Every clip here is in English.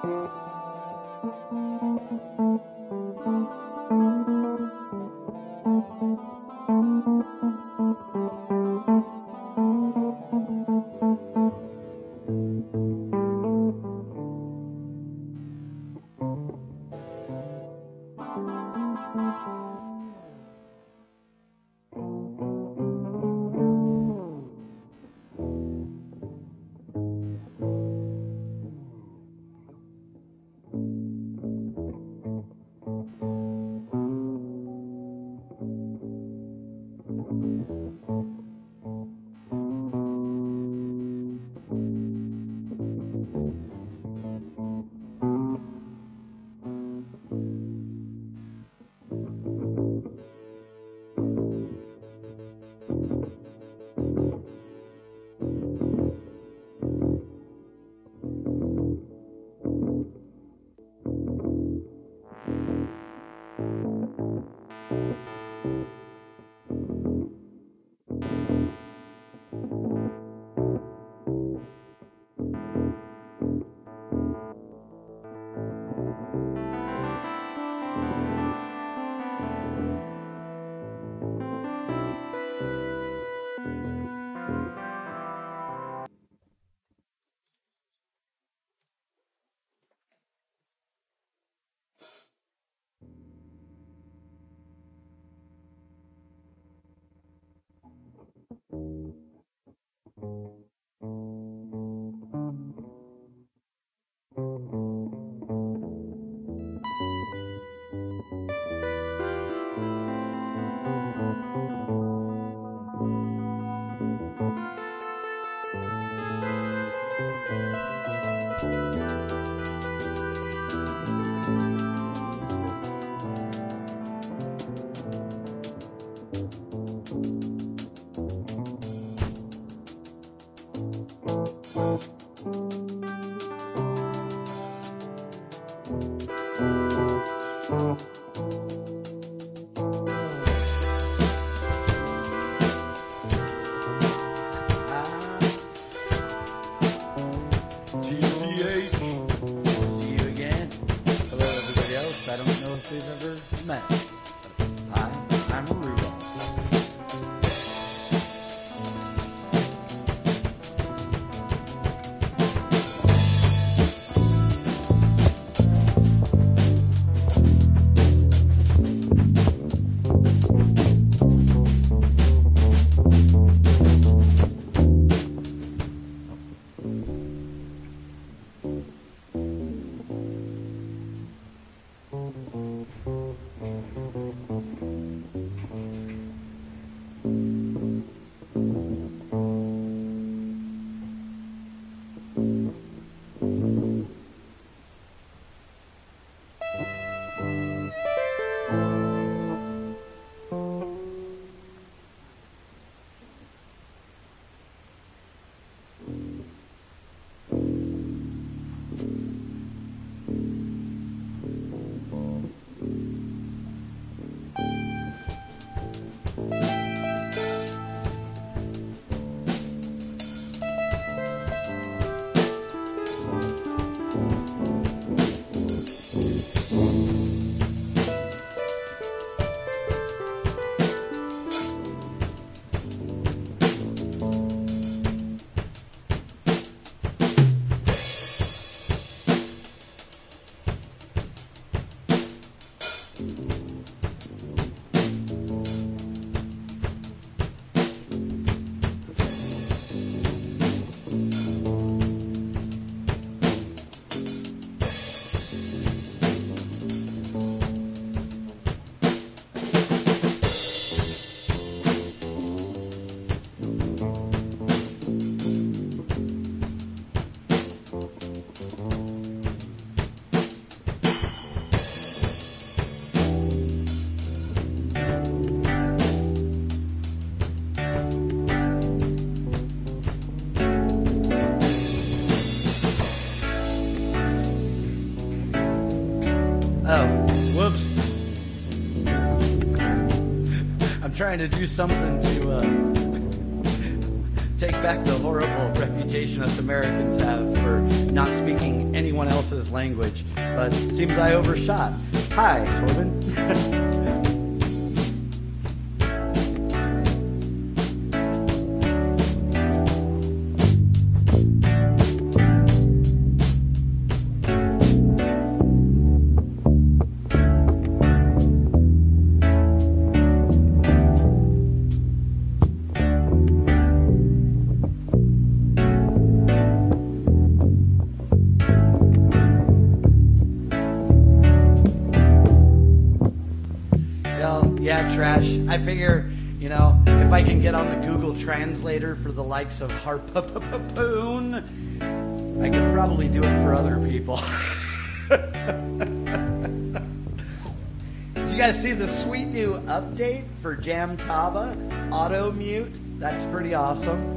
Trying to do something take back the horrible reputation us Americans have for not speaking anyone else's language. But it seems I overshot. Hi, Torben. Trash. I figure, you know, if I can get on the Google Translator for the likes of Harpoon, I could probably do it for other people. Did you guys see the sweet new update for Jamtaba Auto Mute? That's pretty awesome.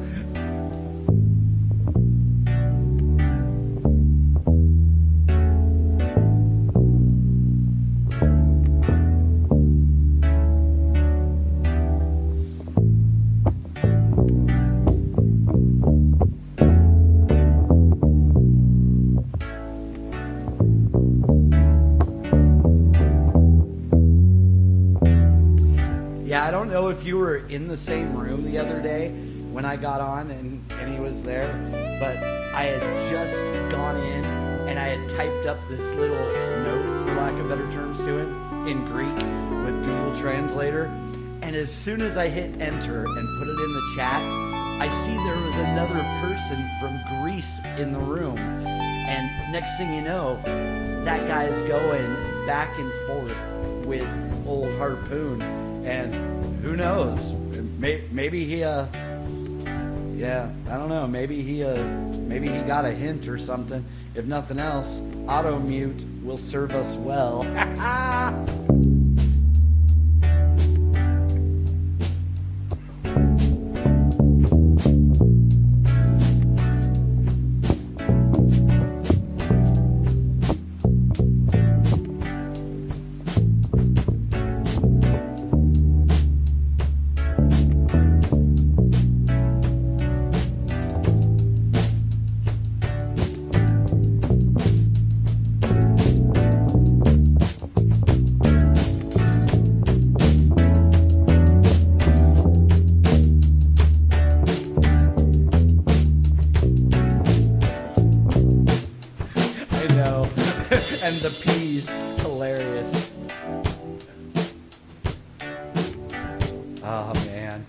Yeah, I don't know if you were in the same room the other day when I got on and he was there, but I had just gone in and I had typed up this little note, for lack of better terms, to him in Greek with Google Translator. And as soon as I hit enter and put it in the chat, I see there was another person from Greece in the room. And next thing you know, that guy's going back and forth with old Harpoon. And who knows? Maybe he, yeah, I don't know. Maybe he got a hint or something. If nothing else, auto mute will serve us well. And the peas, hilarious. Oh, man.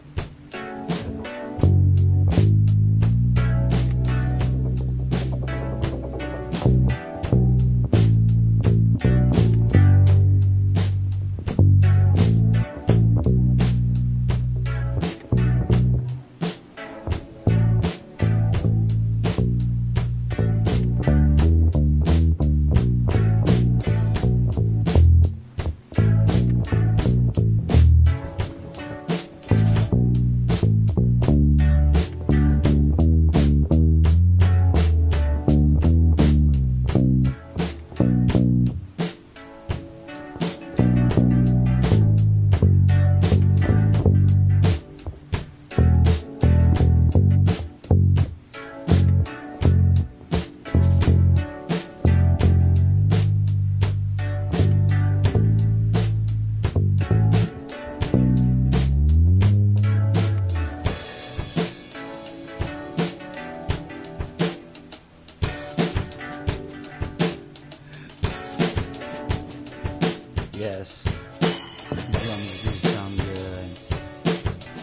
Yes. Drums do sound good.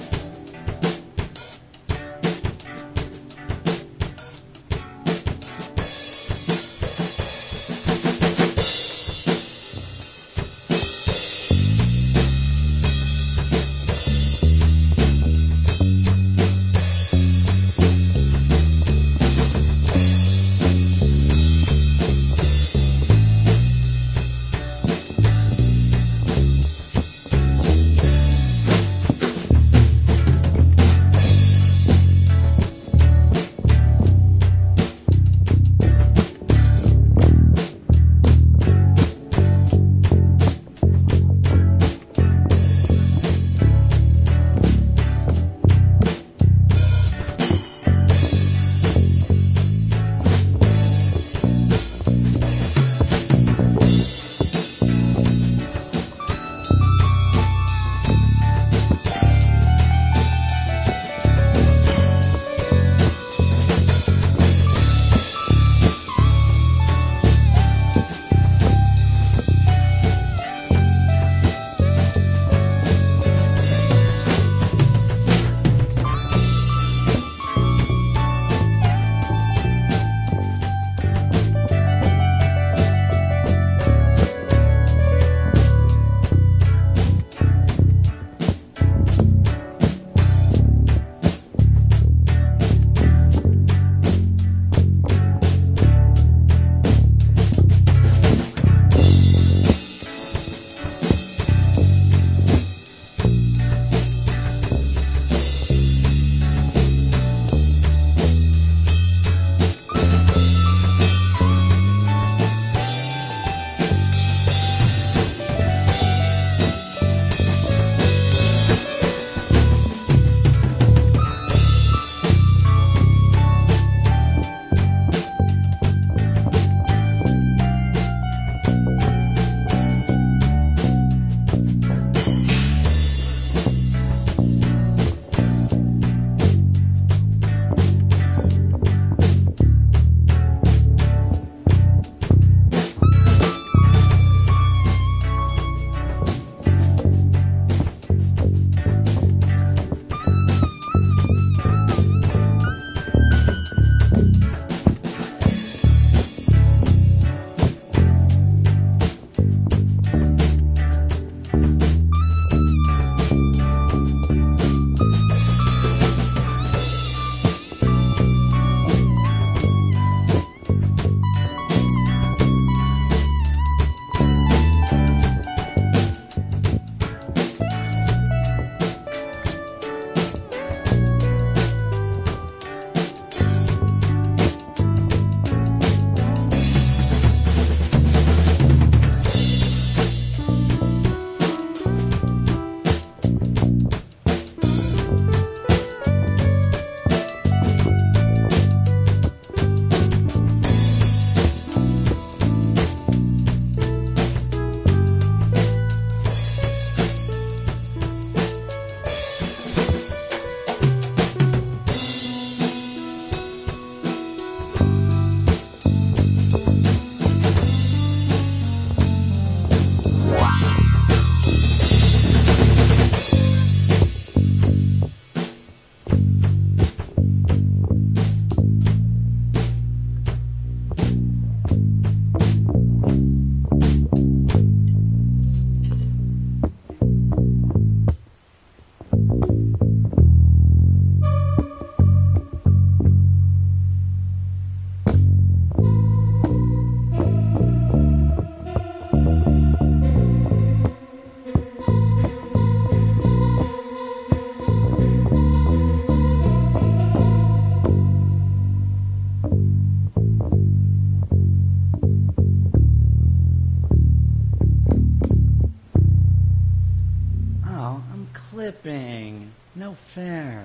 slipping. No fair.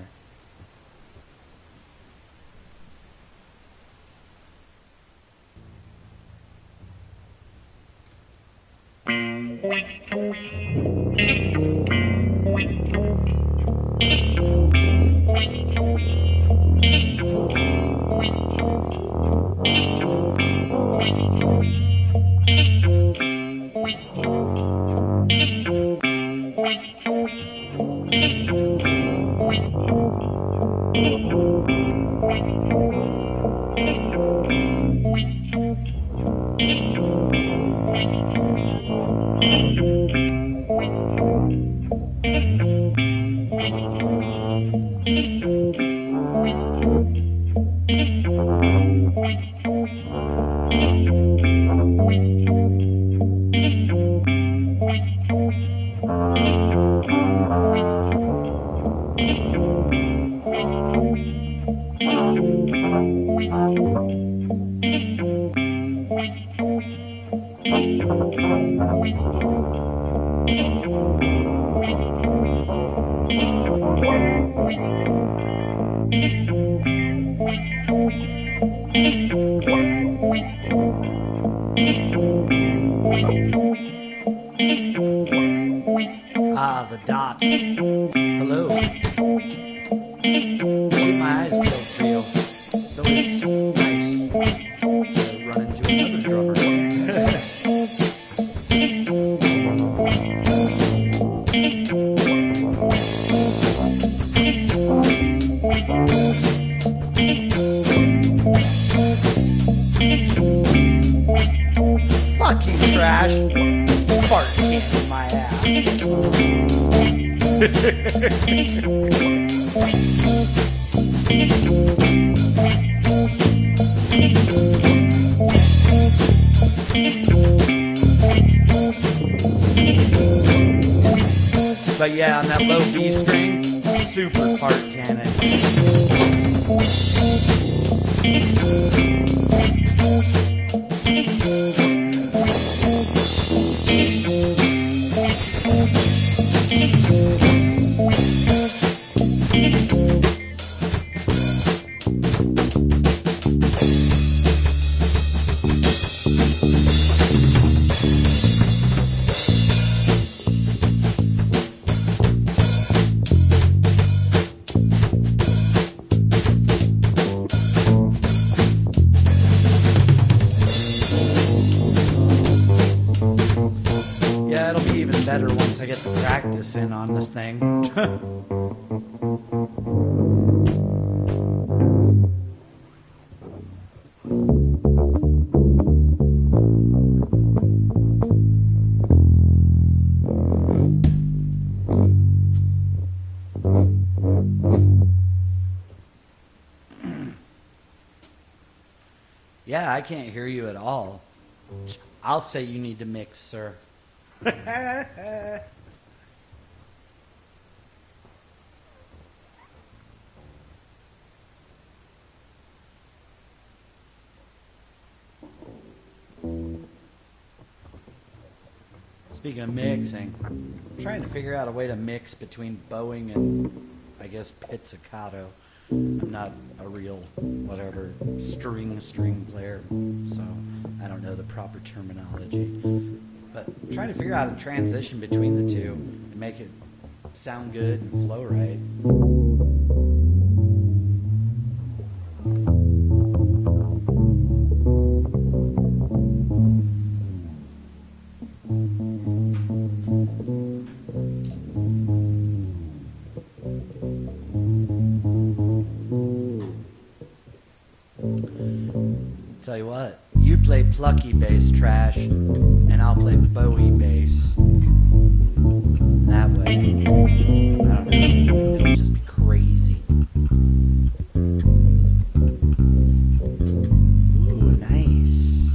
Ah, the dot. Hello. Keep my eyes peeled for you. It's always nice to run into another drummer. Fucking trash. Fart can in my ass. But yeah, on that low B string, super fart cannon. Yeah, it'll be even better once I get the practice in on this thing. Yeah, I can't hear you at all. I'll say you need to mix, sir. Speaking of mixing, I'm trying to figure out a way to mix between bowing and, I guess, pizzicato. I'm not a real, whatever, string player, so I don't know the proper terminology. But I'm trying to figure out a transition between the two and make it sound good and flow right. Tell you what, you play plucky bass, Trash, and I'll play Bowie bass. That way, I don't know, it'll just be crazy. Ooh, nice.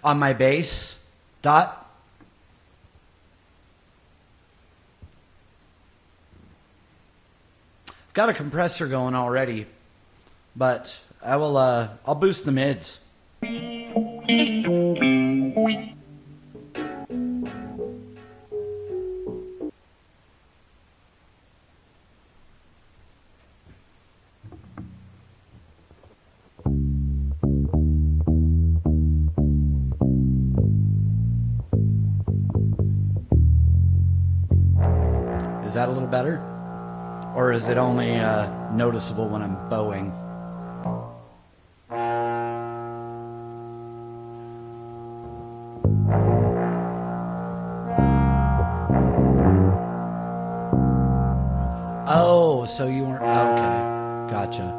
on my bass, Dot. Got a compressor going already, but I'll boost the mids. Is that a little better? Or is it only noticeable when I'm bowing? Oh, so you weren't... Okay, gotcha.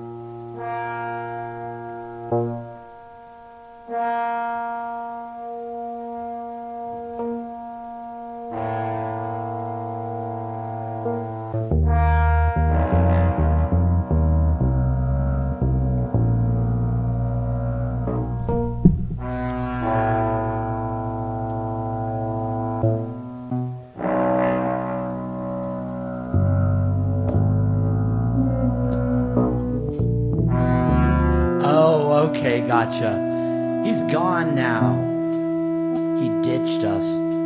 Okay, gotcha. He's gone now. He ditched us.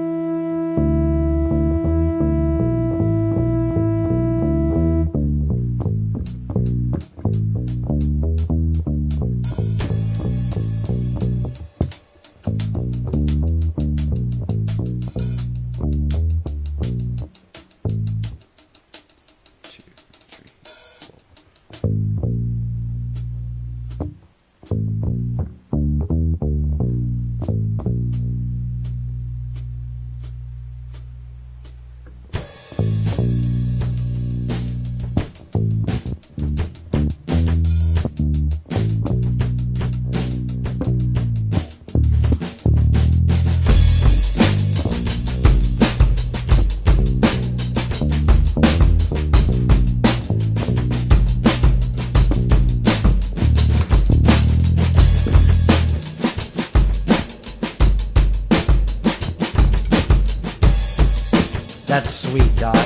That's sweet, Dot.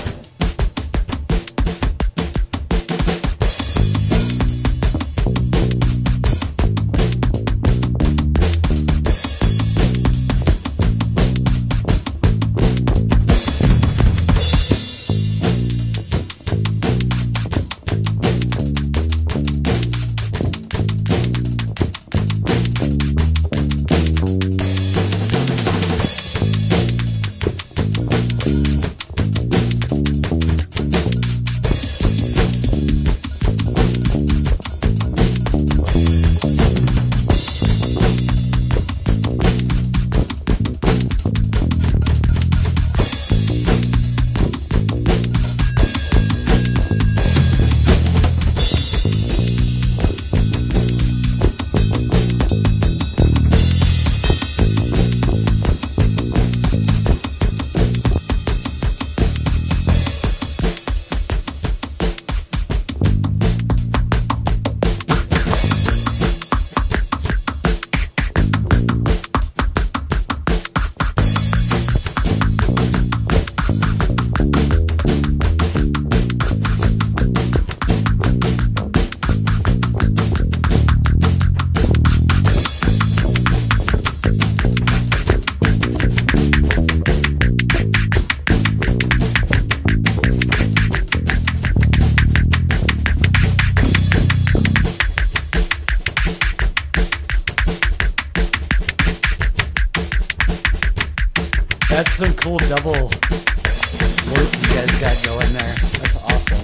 That's some cool double work you guys got going there. That's awesome.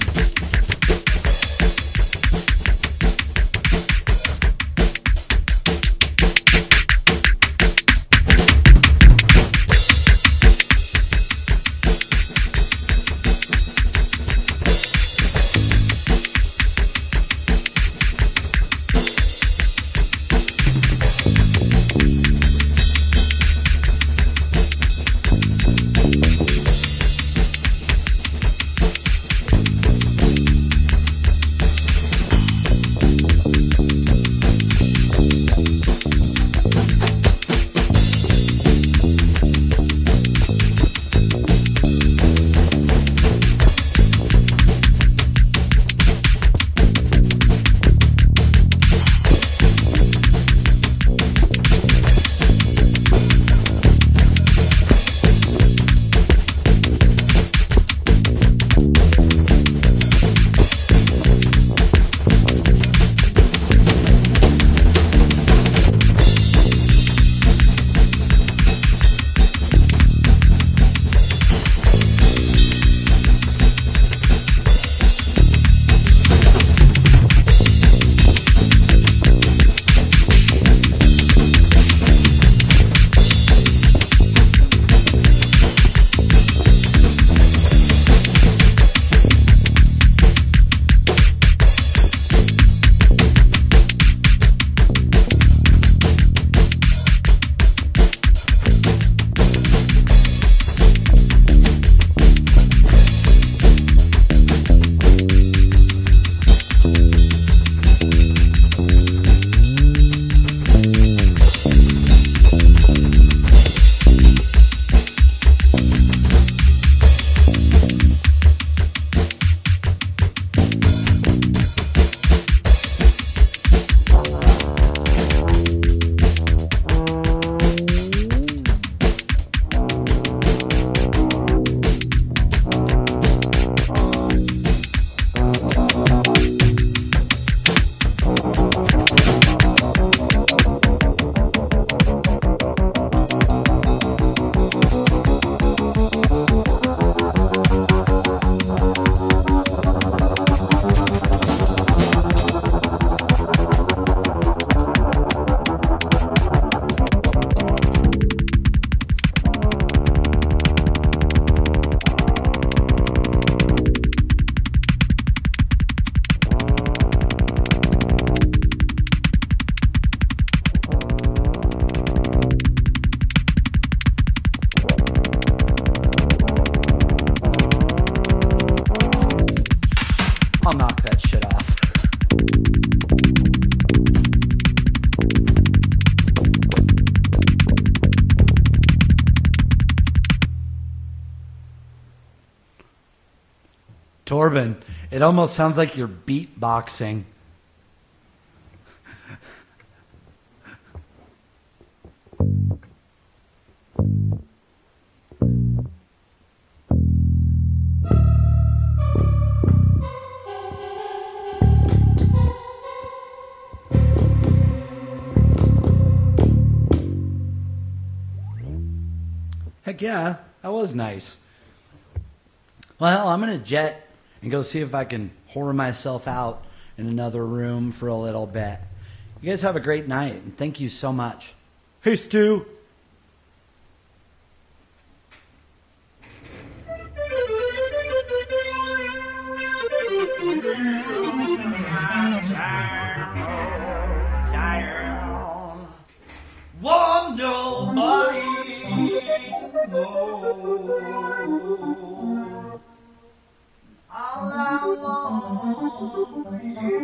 off. Torben, it almost sounds like you're beatboxing. Heck yeah, that was nice. Well, I'm going to jet and go see if I can whore myself out in another room for a little bit. You guys have a great night, and thank you so much. Hey, Stu. Want nobody to know. All I want